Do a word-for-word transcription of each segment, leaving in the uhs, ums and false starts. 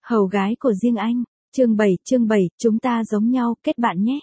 Hầu gái của riêng anh. Chương bảy, chương bảy, chúng ta giống nhau, kết bạn nhé.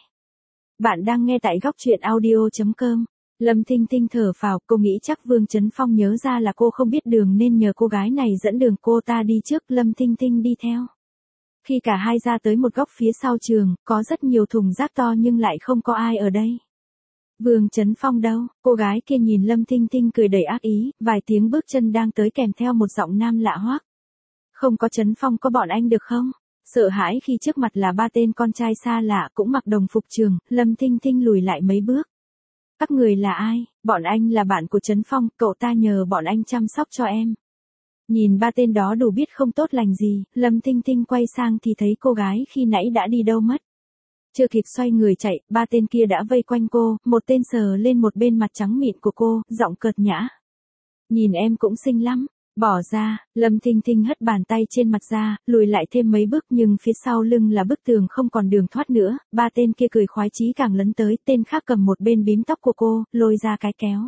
Bạn đang nghe tại góc truyện audio chấm com. Lâm Thinh Thinh thở phào, cô nghĩ chắc Vương Chấn Phong nhớ ra là cô không biết đường nên nhờ cô gái này dẫn đường cô ta đi trước, Lâm Thinh Thinh đi theo. Khi cả hai ra tới một góc phía sau trường, có rất nhiều thùng rác to nhưng lại không có ai ở đây. Vương Chấn Phong đâu? Cô gái kia nhìn Lâm Thinh Thinh cười đầy ác ý, vài tiếng bước chân đang tới kèm theo một giọng nam lạ hoắc. Không có Chấn Phong có bọn anh được không? Sợ hãi khi trước mặt là ba tên con trai xa lạ cũng mặc đồng phục trường, Lâm Thinh Thinh lùi lại mấy bước. Các người là ai? Bọn anh là bạn của Chấn Phong, cậu ta nhờ bọn anh chăm sóc cho em. Nhìn ba tên đó đủ biết không tốt lành gì, Lâm Thinh Thinh quay sang thì thấy cô gái khi nãy đã đi đâu mất. Chưa kịp xoay người chạy, ba tên kia đã vây quanh cô, một tên sờ lên một bên mặt trắng mịn của cô, giọng cợt nhã. Nhìn em cũng xinh lắm. Bỏ ra, Lâm Thinh Thinh hất bàn tay trên mặt ra, lùi lại thêm mấy bước nhưng phía sau lưng là bức tường không còn đường thoát nữa, ba tên kia cười khoái chí càng lấn tới, tên khác cầm một bên bím tóc của cô, lôi ra cái kéo.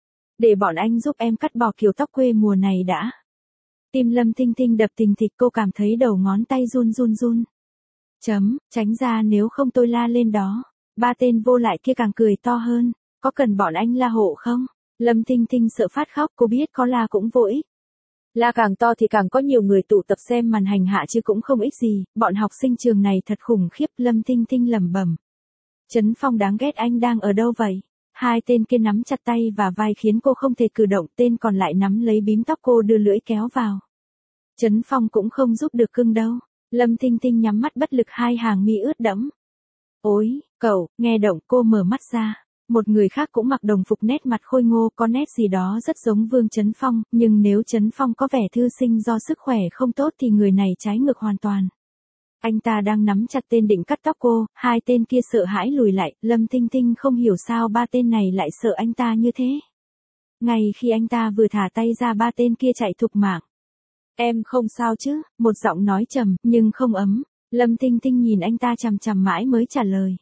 Để bọn anh giúp em cắt bỏ kiểu tóc quê mùa này đã. Tim Lâm Thinh Thinh đập thình thịch, cô cảm thấy đầu ngón tay run run run. Chấm, tránh ra nếu không tôi la lên đó. Ba tên vô lại kia càng cười to hơn, có cần bọn anh la hộ không? Lâm Thinh Thinh sợ phát khóc, cô biết có la cũng vô ích. La càng to thì càng có nhiều người tụ tập xem màn hành hạ chứ cũng không ích gì, bọn học sinh trường này thật khủng khiếp, Lâm Thinh Thinh lẩm bẩm. Chấn Phong đáng ghét, anh đang ở đâu vậy? Hai tên kia nắm chặt tay và vai khiến cô không thể cử động, tên còn lại nắm lấy bím tóc cô đưa lưỡi kéo vào. Chấn Phong cũng không giúp được cưng đâu. Lâm Thinh Thinh nhắm mắt bất lực, hai hàng mi ướt đẫm. Ôi, cậu, nghe động, cô mở mắt ra. Một người khác cũng mặc đồng phục, nét mặt khôi ngô, có nét gì đó rất giống Vương Chấn Phong, nhưng nếu Chấn Phong có vẻ thư sinh do sức khỏe không tốt thì người này trái ngược hoàn toàn. Anh ta đang nắm chặt tên định cắt tóc cô, hai tên kia sợ hãi lùi lại, Lâm Thinh Thinh không hiểu sao ba tên này lại sợ anh ta như thế. Ngay khi anh ta vừa thả tay ra, ba tên kia chạy thục mạng. Em không sao chứ? Một giọng nói trầm, nhưng không ấm. Lâm Thinh Thinh nhìn anh ta chằm chằm mãi mới trả lời.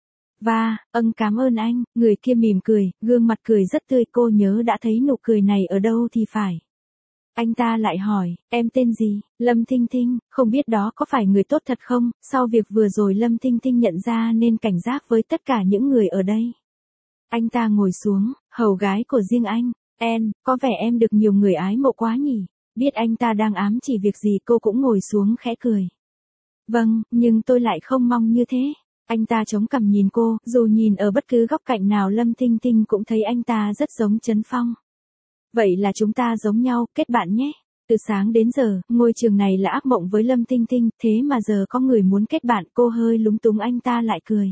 Và, âng cảm ơn anh, người kia mỉm cười, gương mặt cười rất tươi, cô nhớ đã thấy nụ cười này ở đâu thì phải. Anh ta lại hỏi, em tên gì? Lâm Thinh Thinh, không biết đó có phải người tốt thật không? Sau việc vừa rồi Lâm Thinh Thinh nhận ra nên cảnh giác với tất cả những người ở đây. Anh ta ngồi xuống, hầu gái của riêng anh, En, có vẻ em được nhiều người ái mộ quá nhỉ? Biết anh ta đang ám chỉ việc gì, cô cũng ngồi xuống khẽ cười. Vâng, nhưng tôi lại không mong như thế. Anh ta chống cằm nhìn cô, dù nhìn ở bất cứ góc cạnh nào Lâm Thinh Thinh cũng thấy anh ta rất giống Chấn Phong. Vậy là chúng ta giống nhau, kết bạn nhé. Từ sáng đến giờ, ngôi trường này là ác mộng với Lâm Thinh Thinh, thế mà giờ có người muốn kết bạn, cô hơi lúng túng, anh ta lại cười.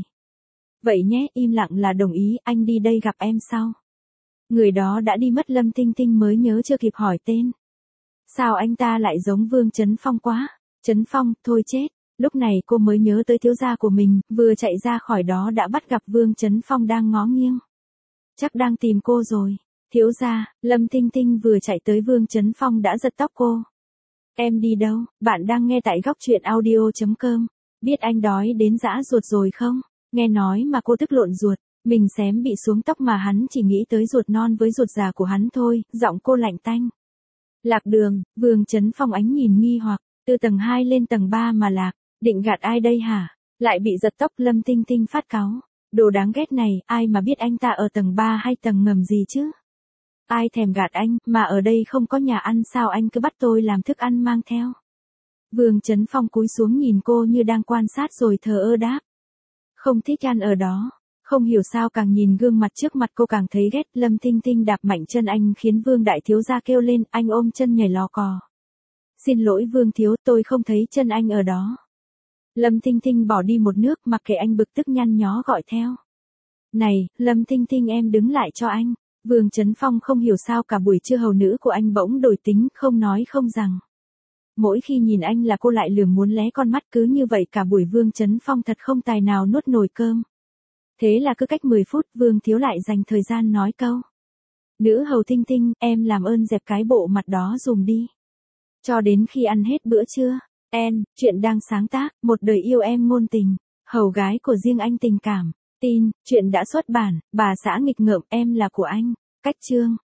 Vậy nhé, im lặng là đồng ý, anh đi đây gặp em sau. Người đó đã đi mất, Lâm Thinh Thinh mới nhớ chưa kịp hỏi tên. Sao anh ta lại giống Vương Chấn Phong quá? Chấn Phong, thôi chết. Lúc này cô mới nhớ tới thiếu gia của mình, vừa chạy ra khỏi đó đã bắt gặp Vương Chấn Phong đang ngó nghiêng. Chắc đang tìm cô rồi. Thiếu gia, Lâm Thinh Thinh vừa chạy tới, Vương Chấn Phong đã giật tóc cô. Em đi đâu? Bạn đang nghe tại góc truyện audio chấm com. Biết anh đói đến dã ruột rồi không? Nghe nói mà cô tức lộn ruột, mình xém bị xuống tóc mà hắn chỉ nghĩ tới ruột non với ruột già của hắn thôi, giọng cô lạnh tanh. Lạc đường, Vương Chấn Phong ánh nhìn nghi hoặc, từ tầng hai lên tầng ba mà lạc. Định gạt ai đây hả? Lại bị giật tóc, Lâm Thinh Thinh phát cáu. Đồ đáng ghét này, ai mà biết anh ta ở tầng ba hay tầng ngầm gì chứ? Ai thèm gạt anh, mà ở đây không có nhà ăn sao anh cứ bắt tôi làm thức ăn mang theo? Vương Chấn Phong cúi xuống nhìn cô như đang quan sát rồi thờ ơ đáp. Không thích ăn ở đó. Không hiểu sao càng nhìn gương mặt trước mặt cô càng thấy ghét, Lâm Thinh Thinh đạp mạnh chân anh khiến Vương đại thiếu gia kêu lên, anh ôm chân nhảy lò cò. Xin lỗi Vương thiếu, tôi không thấy chân anh ở đó. Lâm Thinh Thinh bỏ đi một nước, mặc kệ anh bực tức nhăn nhó gọi theo. Này, Lâm Thinh Thinh em đứng lại cho anh. Vương Chấn Phong không hiểu sao cả buổi trưa hầu nữ của anh bỗng đổi tính, không nói không rằng. Mỗi khi nhìn anh là cô lại lườm muốn lé con mắt, cứ như vậy cả buổi Vương Chấn Phong thật không tài nào nuốt nổi cơm. Thế là cứ cách mười phút Vương thiếu lại dành thời gian nói câu. Nữ hầu Thinh Thinh, em làm ơn dẹp cái bộ mặt đó dùm đi. Cho đến khi ăn hết bữa trưa. En, chuyện đang sáng tác, một đời yêu em ngôn tình, hầu gái của riêng anh tình cảm. Tin, chuyện đã xuất bản, bà xã nghịch ngợm, em là của anh. Cách chương.